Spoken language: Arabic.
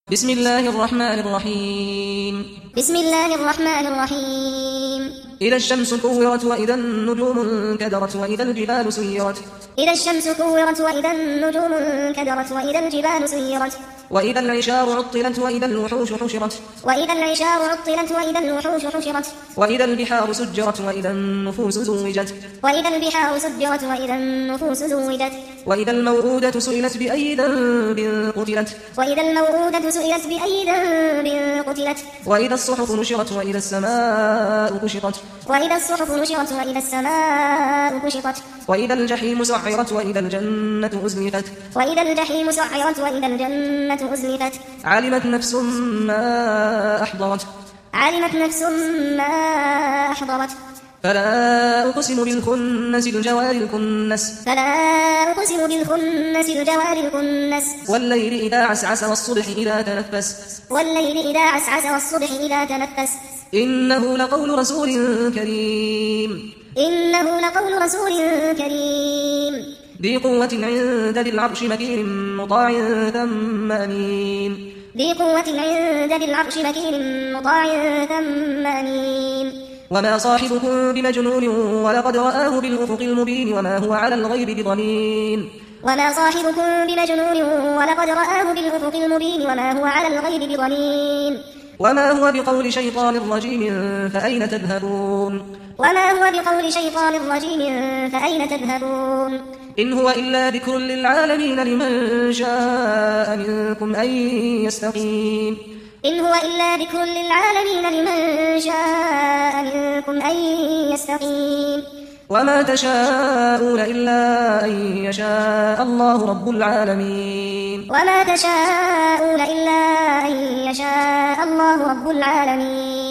بسم الله الرحمن الرحيم بسم الله الرحمن الرحيم إذا الشمس كورت وإذا النجوم انكدرت وإذا الجبال سيرت إذا الشمس كورت وإذا النجوم انكدرت وإذا الجبال سيرت وإذا العشار عطلت وإذا الوحوش حشرت وإذا العشار عطلت وإذا الوحوش حشرت وإذا البحار سجرت وإذا النفوس زوجت وإذا البحار سجرت وإذا النفوس زوجت وإذا الموءودة سئلت بأي ذنب قتلت وإذا الموءودة سئلت بأي ذنب قتلت وإذا الصحف نشرت وإذا السماء كشطت وإذا الصحف نشرت وإذا السماء كشطت وإذا الجحيم سعرت وإذا الجنة أزلفت وإذا الجحيم سعرت وإذا الجنة أزلفت علمت نفس ما أحضرت علمت نفس ما أحضرت فلا أقسم بالخنس الجوار الكنس فلا أقسم بالخنس الجوار الكنس والليل إذا عسعس والصبح إذا تنفس والليل إذا عسعس والصبح إذا تنفس إنه لقول رسول كريم إنه لقول رسول كريم ذي قوة عند ذي العرش مكين مطاع ثم أمين ذي قوة عند ذي العرش مكين مطاع ثم أمين وما صاحبكم بمجنون ولقد رآه بالأفق المبين وما هو على الغيب بضنين وما صاحبكم بمجنون ولقد رآه بالأفق المبين وما هو على الغيب بضنين وما هو بقول شيطان رجيم فأين تذهبون وما هو بقول شيطان رجيم فأين تذهبون إن هو إلا ذكر للعالمين لمن شاء منكم أن يستقيم إن هو إلا ذكر للعالمين لمن شاء منكم أن يستقيم وما تشاءون إلا أن يشاء الله رب العالمين وما تشاءون إلا أن يشاء الله رب العالمين